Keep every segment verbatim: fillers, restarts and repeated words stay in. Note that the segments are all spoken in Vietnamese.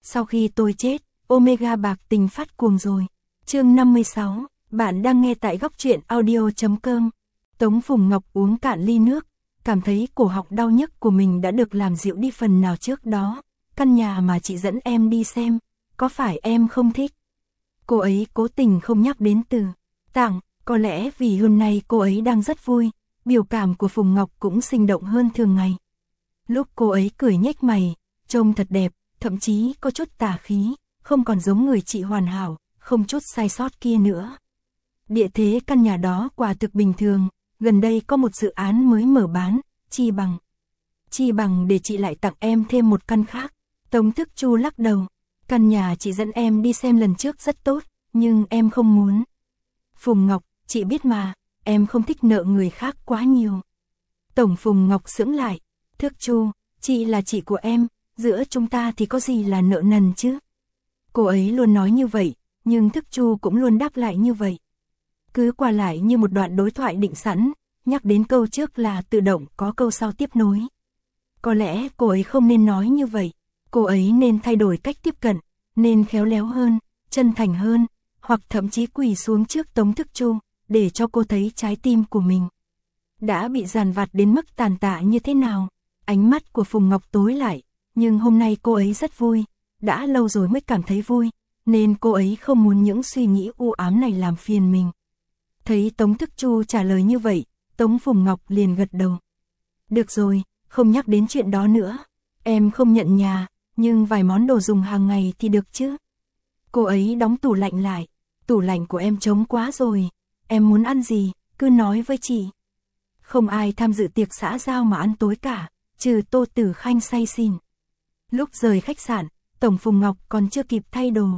sau khi tôi chết, Omega bạc tình phát cuồng rồi. Chương năm mươi sáu, bạn đang nghe tại góc truyện audio chấm com. Tống Phùng Ngọc uống cạn ly nước, cảm thấy cổ họng đau nhức của mình đã được làm dịu đi phần nào trước đó. Căn nhà mà chị dẫn em đi xem, có phải em không thích? Cô ấy cố tình không nhắc đến từ tặng, có lẽ vì hôm nay cô ấy đang rất vui, biểu cảm của Phùng Ngọc cũng sinh động hơn thường ngày. Lúc cô ấy cười nhếch mày, trông thật đẹp, thậm chí có chút tà khí, không còn giống người chị hoàn hảo, không chút sai sót kia nữa. Địa thế căn nhà đó quả thực bình thường, gần đây có một dự án mới mở bán, chi bằng. Chi bằng để chị lại tặng em thêm một căn khác. Tống Thức Chu lắc đầu, căn nhà chị dẫn em đi xem lần trước rất tốt, nhưng em không muốn. Phùng Ngọc, chị biết mà, em không thích nợ người khác quá nhiều. Tổng Phùng Ngọc sững lại, Thức Chu, chị là chị của em, giữa chúng ta thì có gì là nợ nần chứ? Cô ấy luôn nói như vậy, nhưng Thức Chu cũng luôn đáp lại như vậy. Cứ qua lại như một đoạn đối thoại định sẵn, nhắc đến câu trước là tự động có câu sau tiếp nối. Có lẽ cô ấy không nên nói như vậy, cô ấy nên thay đổi cách tiếp cận, nên khéo léo hơn, chân thành hơn, hoặc thậm chí quỳ xuống trước Tống Thức Chu, để cho cô thấy trái tim của mình đã bị dàn vặt đến mức tàn tạ như thế nào. Ánh mắt của Phùng Ngọc tối lại, nhưng hôm nay cô ấy rất vui, đã lâu rồi mới cảm thấy vui, nên cô ấy không muốn những suy nghĩ u ám này làm phiền mình. Thấy Tống Thức Chu trả lời như vậy, Tống Phùng Ngọc liền gật đầu. Được rồi, không nhắc đến chuyện đó nữa, em không nhận nhà, nhưng vài món đồ dùng hàng ngày thì được chứ. Cô ấy đóng tủ lạnh lại, tủ lạnh của em trống quá rồi, em muốn ăn gì, cứ nói với chị. Không ai tham dự tiệc xã giao mà ăn tối cả, trừ Tô Tử Khanh say xỉn. Lúc rời khách sạn, Tổng Phùng Ngọc còn chưa kịp thay đồ.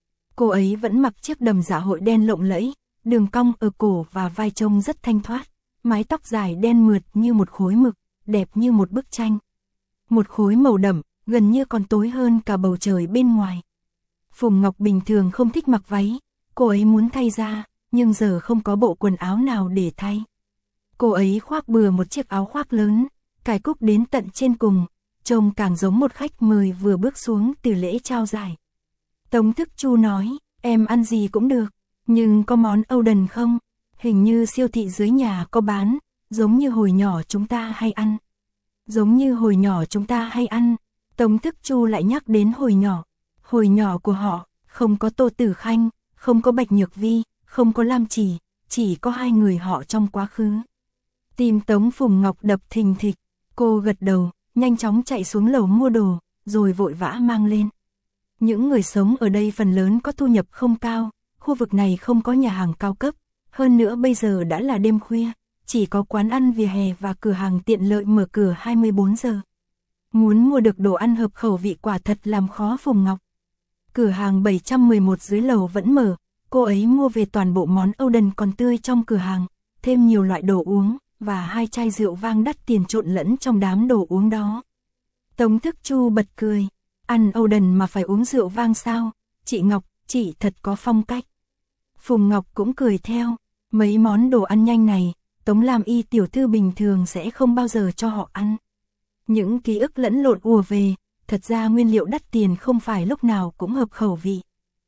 Cô ấy vẫn mặc chiếc đầm dạ hội đen lộng lẫy, đường cong ở cổ và vai trông rất thanh thoát, mái tóc dài đen mượt như một khối mực, đẹp như một bức tranh. Một khối màu đậm, gần như còn tối hơn cả bầu trời bên ngoài. Phùng Ngọc bình thường không thích mặc váy, cô ấy muốn thay ra, nhưng giờ không có bộ quần áo nào để thay. Cô ấy khoác bừa một chiếc áo khoác lớn, cài cúc đến tận trên cùng, trông càng giống một khách mời vừa bước xuống từ lễ trao giải. Tống Thức Chu nói, em ăn gì cũng được, nhưng có món Âu Đần không? Hình như siêu thị dưới nhà có bán, giống như hồi nhỏ chúng ta hay ăn. Giống như hồi nhỏ chúng ta hay ăn, Tống Thức Chu lại nhắc đến hồi nhỏ. Hồi nhỏ của họ, không có Tô Tử Khanh, không có Bạch Nhược Vi, không có Lam Chỉ, chỉ có hai người họ trong quá khứ. Tim Tống Phùng Ngọc đập thình thịch, cô gật đầu, nhanh chóng chạy xuống lầu mua đồ, rồi vội vã mang lên. Những người sống ở đây phần lớn có thu nhập không cao, khu vực này không có nhà hàng cao cấp, hơn nữa bây giờ đã là đêm khuya, chỉ có quán ăn vỉa hè và cửa hàng tiện lợi mở cửa hai mươi bốn giờ. Muốn mua được đồ ăn hợp khẩu vị quả thật làm khó Phùng Ngọc. Cửa hàng bảy trăm mười một dưới lầu vẫn mở, cô ấy mua về toàn bộ món Âu-Đần còn tươi trong cửa hàng, thêm nhiều loại đồ uống, và hai chai rượu vang đắt tiền trộn lẫn trong đám đồ uống đó. Tống Thức Chu bật cười, ăn Âu-Đần mà phải uống rượu vang sao, chị Ngọc, chị thật có phong cách. Phùng Ngọc cũng cười theo, mấy món đồ ăn nhanh này, Tống Lam Y tiểu thư bình thường sẽ không bao giờ cho họ ăn. Những ký ức lẫn lộn ùa về, thật ra nguyên liệu đắt tiền không phải lúc nào cũng hợp khẩu vị.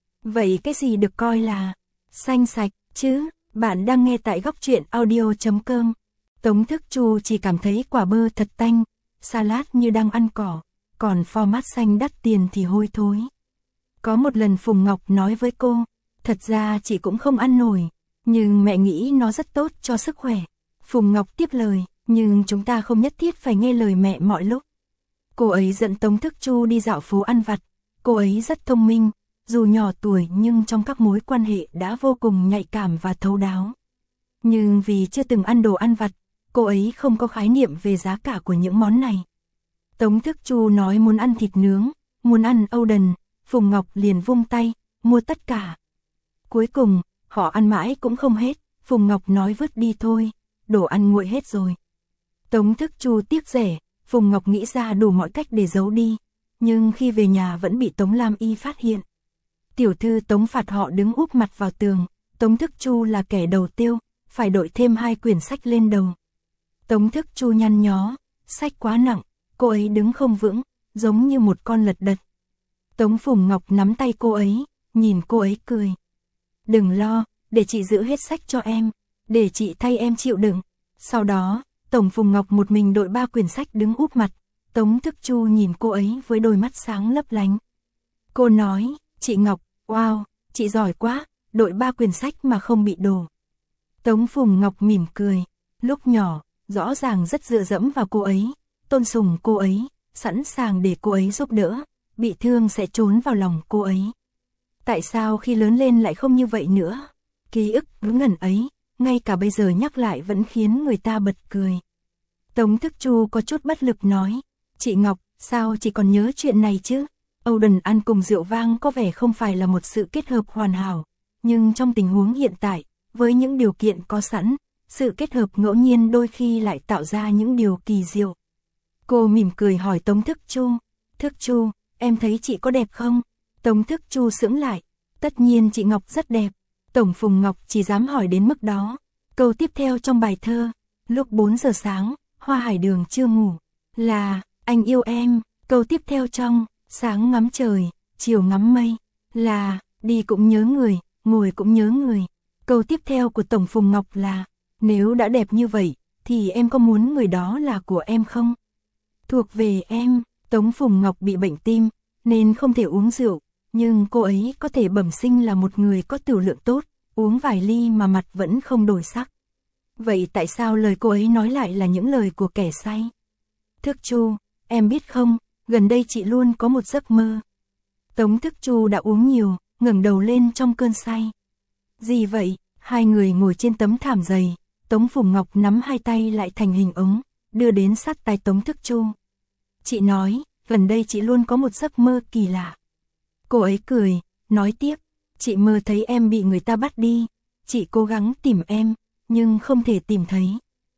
Vậy cái gì được coi là xanh sạch chứ? Bạn đang nghe tại góc truyện audio chấm com. Tống Thức Chu chỉ cảm thấy quả bơ thật tanh, salad như đang ăn cỏ, còn format xanh đắt tiền thì hôi thối. Có một lần Phùng Ngọc nói với cô, thật ra chị cũng không ăn nổi, nhưng mẹ nghĩ nó rất tốt cho sức khỏe. Phùng Ngọc tiếp lời, nhưng chúng ta không nhất thiết phải nghe lời mẹ mọi lúc. Cô ấy dẫn Tống Thức Chu đi dạo phố ăn vặt, cô ấy rất thông minh, dù nhỏ tuổi nhưng trong các mối quan hệ đã vô cùng nhạy cảm và thấu đáo. Nhưng vì chưa từng ăn đồ ăn vặt, cô ấy không có khái niệm về giá cả của những món này. Tống Thức Chu nói muốn ăn thịt nướng, muốn ăn Âu-Đần, Phùng Ngọc liền vung tay, mua tất cả. Cuối cùng, họ ăn mãi cũng không hết, Phùng Ngọc nói vứt đi thôi, đồ ăn nguội hết rồi. Tống Thức Chu tiếc rẻ, Phùng Ngọc nghĩ ra đủ mọi cách để giấu đi, nhưng khi về nhà vẫn bị Tống Lam Y phát hiện. Tiểu thư Tống phạt họ đứng úp mặt vào tường, Tống Thức Chu là kẻ đầu tiêu, phải đội thêm hai quyển sách lên đầu. Tống Thức Chu nhăn nhó, sách quá nặng, cô ấy đứng không vững, giống như một con lật đật. Tống Phùng Ngọc nắm tay cô ấy, nhìn cô ấy cười. Đừng lo, để chị giữ hết sách cho em, để chị thay em chịu đựng. Sau đó, Tổng Phùng Ngọc một mình đội ba quyển sách đứng úp mặt. Tống Thức Chu nhìn cô ấy với đôi mắt sáng lấp lánh. Cô nói, chị Ngọc, wow, chị giỏi quá, đội ba quyển sách mà không bị đổ. Tống Phùng Ngọc mỉm cười, lúc nhỏ, rõ ràng rất dựa dẫm vào cô ấy, tôn sùng cô ấy, sẵn sàng để cô ấy giúp đỡ, bị thương sẽ trốn vào lòng cô ấy. Tại sao khi lớn lên lại không như vậy nữa? Ký ức ngớ ngẩn ấy, ngay cả bây giờ nhắc lại vẫn khiến người ta bật cười. Tống Thức Chu có chút bất lực nói, chị Ngọc, sao chị còn nhớ chuyện này chứ? Âu Đần ăn cùng rượu vang có vẻ không phải là một sự kết hợp hoàn hảo, nhưng trong tình huống hiện tại, với những điều kiện có sẵn, sự kết hợp ngẫu nhiên đôi khi lại tạo ra những điều kỳ diệu. Cô mỉm cười hỏi Tống Thức Chu, Thức Chu, em thấy chị có đẹp không? Tống Thức Chu sững lại, tất nhiên chị Ngọc rất đẹp. Tổng Phùng Ngọc chỉ dám hỏi đến mức đó. Câu tiếp theo trong bài thơ, lúc bốn giờ sáng, hoa hải đường chưa ngủ, là, anh yêu em. Câu tiếp theo trong, sáng ngắm trời, chiều ngắm mây, là, đi cũng nhớ người, ngồi cũng nhớ người. Câu tiếp theo của Tổng Phùng Ngọc là, nếu đã đẹp như vậy, thì em có muốn người đó là của em không? Thuộc về em. Tống Phùng Ngọc bị bệnh tim, nên không thể uống rượu, nhưng cô ấy có thể bẩm sinh là một người có tửu lượng tốt, uống vài ly mà mặt vẫn không đổi sắc. Vậy tại sao lời cô ấy nói lại là những lời của kẻ say? Thức Chu, em biết không, gần đây chị luôn có một giấc mơ. Tống Thức Chu đã uống nhiều, ngẩng đầu lên trong cơn say. Gì vậy? Hai người ngồi trên tấm thảm dày, Tống Phùng Ngọc nắm hai tay lại thành hình ống, đưa đến sát tai Tống Thức Chu. Chị nói, gần đây chị luôn có một giấc mơ kỳ lạ. Cô ấy cười, nói tiếp, chị mơ thấy em bị người ta bắt đi, chị cố gắng tìm em, nhưng không thể tìm thấy.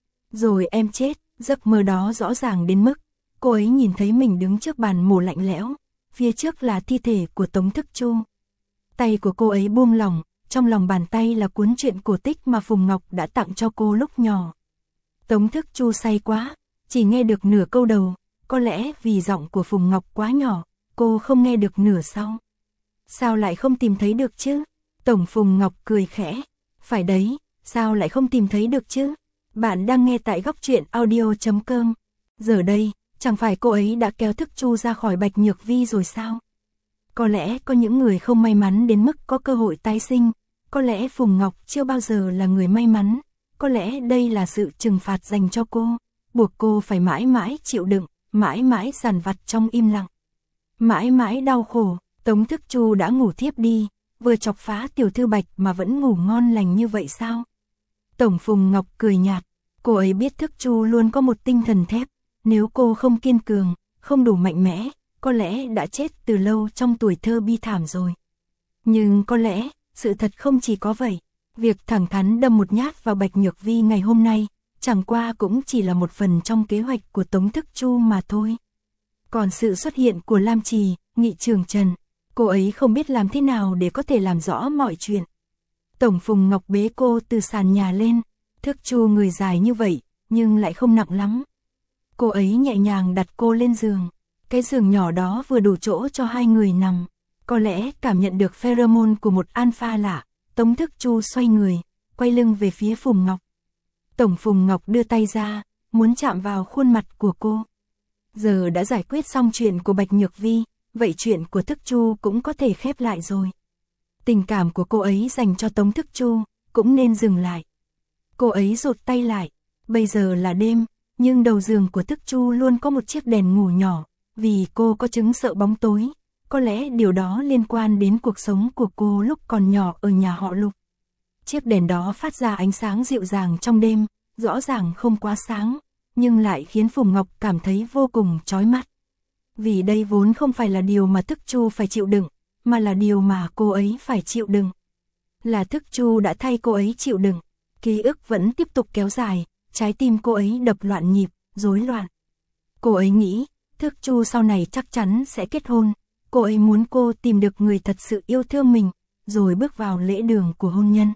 Rồi em chết, giấc mơ đó rõ ràng đến mức, cô ấy nhìn thấy mình đứng trước bàn mổ lạnh lẽo, phía trước là thi thể của Tống Thức Chu. Tay của cô ấy buông lỏng, trong lòng bàn tay là cuốn truyện cổ tích mà Phùng Ngọc đã tặng cho cô lúc nhỏ. Tống Thức Chu say quá, chỉ nghe được nửa câu đầu, có lẽ vì giọng của Phùng Ngọc quá nhỏ, cô không nghe được nửa sau. Sao lại không tìm thấy được chứ? Tổng Phùng Ngọc cười khẽ, phải đấy, sao lại không tìm thấy được chứ? Bạn đang nghe tại góc truyện audio chấm com. Giờ đây, chẳng phải cô ấy đã kéo Thức Chu ra khỏi Bạch Nhược Vi rồi sao? Có lẽ có những người không may mắn đến mức có cơ hội tái sinh, có lẽ Phùng Ngọc chưa bao giờ là người may mắn, có lẽ đây là sự trừng phạt dành cho cô, buộc cô phải mãi mãi chịu đựng, mãi mãi dằn vặt trong im lặng. Mãi mãi đau khổ, Tống Thức Chu đã ngủ thiếp đi, vừa chọc phá tiểu thư Bạch mà vẫn ngủ ngon lành như vậy sao? Tổng Phùng Ngọc cười nhạt, cô ấy biết Thức Chu luôn có một tinh thần thép, nếu cô không kiên cường, không đủ mạnh mẽ, có lẽ đã chết từ lâu trong tuổi thơ bi thảm rồi. Nhưng có lẽ, sự thật không chỉ có vậy, việc thẳng thắn đâm một nhát vào Bạch Nhược Vi ngày hôm nay, chẳng qua cũng chỉ là một phần trong kế hoạch của Tống Thức Chu mà thôi. Còn sự xuất hiện của Lam Trì, Nghị Trường Trần, cô ấy không biết làm thế nào để có thể làm rõ mọi chuyện. Tổng Phùng Ngọc bế cô từ sàn nhà lên, Thức Chu người dài như vậy, nhưng lại không nặng lắm. Cô ấy nhẹ nhàng đặt cô lên giường, cái giường nhỏ đó vừa đủ chỗ cho hai người nằm. Có lẽ cảm nhận được pheromone của một alpha lạ, Tống Thức Chu xoay người, quay lưng về phía Phùng Ngọc. Tổng Phùng Ngọc đưa tay ra, muốn chạm vào khuôn mặt của cô. Giờ đã giải quyết xong chuyện của Bạch Nhược Vi, vậy chuyện của Thức Chu cũng có thể khép lại rồi. Tình cảm của cô ấy dành cho Tống Thức Chu cũng nên dừng lại. Cô ấy rụt tay lại, bây giờ là đêm, nhưng đầu giường của Thức Chu luôn có một chiếc đèn ngủ nhỏ, vì cô có chứng sợ bóng tối. Có lẽ điều đó liên quan đến cuộc sống của cô lúc còn nhỏ ở nhà họ Lục. Chiếc đèn đó phát ra ánh sáng dịu dàng trong đêm, rõ ràng không quá sáng, nhưng lại khiến Phùng Ngọc cảm thấy vô cùng chói mắt. Vì đây vốn không phải là điều mà Thức Chu phải chịu đựng, mà là điều mà cô ấy phải chịu đựng. Là Thức Chu đã thay cô ấy chịu đựng, ký ức vẫn tiếp tục kéo dài, trái tim cô ấy đập loạn nhịp, rối loạn. Cô ấy nghĩ, Thức Chu sau này chắc chắn sẽ kết hôn. Cô ấy muốn cô tìm được người thật sự yêu thương mình, rồi bước vào lễ đường của hôn nhân.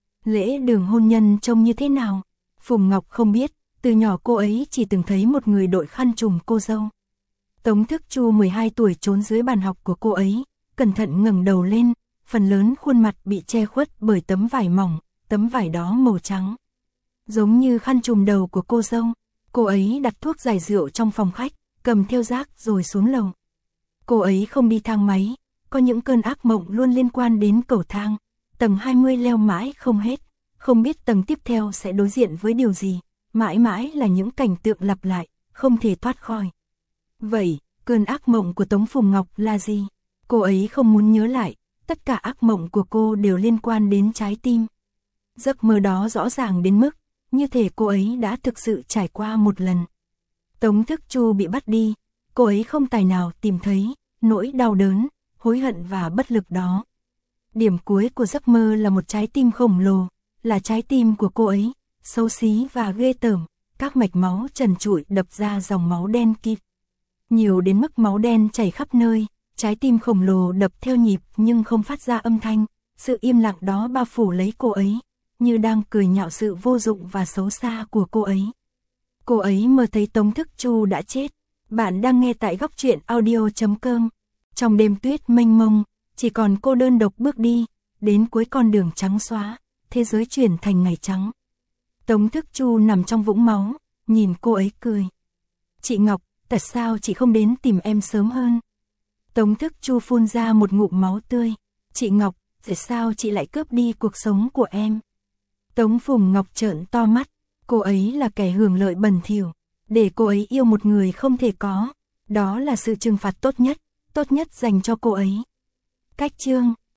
Lễ đường hôn nhân trông như thế nào? Phùng Ngọc không biết, từ nhỏ cô ấy chỉ từng thấy một người đội khăn trùm cô dâu. Tống Thức Chu mười hai tuổi trốn dưới bàn học của cô ấy, cẩn thận ngẩng đầu lên, phần lớn khuôn mặt bị che khuất bởi tấm vải mỏng, tấm vải đó màu trắng. Giống như khăn trùm đầu của cô dâu, cô ấy đặt thuốc giải rượu trong phòng khách, cầm theo rác rồi xuống lầu. Cô ấy không đi thang máy, có những cơn ác mộng luôn liên quan đến cầu thang, tầng hai mươi leo mãi không hết, không biết tầng tiếp theo sẽ đối diện với điều gì, mãi mãi là những cảnh tượng lặp lại, không thể thoát khỏi. Vậy, cơn ác mộng của Tống Phùng Ngọc là gì? Cô ấy không muốn nhớ lại, tất cả ác mộng của cô đều liên quan đến trái tim. Giấc mơ đó rõ ràng đến mức, như thể cô ấy đã thực sự trải qua một lần. Tống Thức Chu bị bắt đi, cô ấy không tài nào tìm thấy nỗi đau đớn, hối hận và bất lực đó. Điểm cuối của giấc mơ là một trái tim khổng lồ, là trái tim của cô ấy, xấu xí và ghê tởm, các mạch máu trần trụi đập ra dòng máu đen kịt. Nhiều đến mức máu đen chảy khắp nơi, trái tim khổng lồ đập theo nhịp nhưng không phát ra âm thanh, sự im lặng đó bao phủ lấy cô ấy, như đang cười nhạo sự vô dụng và xấu xa của cô ấy. Cô ấy mơ thấy Tống Thức Chu đã chết. Bạn đang nghe tại góc truyện audio chấm com. Trong đêm tuyết mênh mông, chỉ còn cô đơn độc bước đi, đến cuối con đường trắng xóa, thế giới chuyển thành ngày trắng. Tống Thức Chu nằm trong vũng máu, nhìn cô ấy cười. Chị Ngọc, tại sao chị không đến tìm em sớm hơn? Tống Thức Chu phun ra một ngụm máu tươi. Chị Ngọc, tại sao chị lại cướp đi cuộc sống của em? Tống Phùng Ngọc trợn to mắt, cô ấy là kẻ hưởng lợi bẩn thỉu, để cô ấy yêu một người không thể có, đó là sự trừng phạt tốt nhất, tốt nhất dành cho cô ấy. Cách chương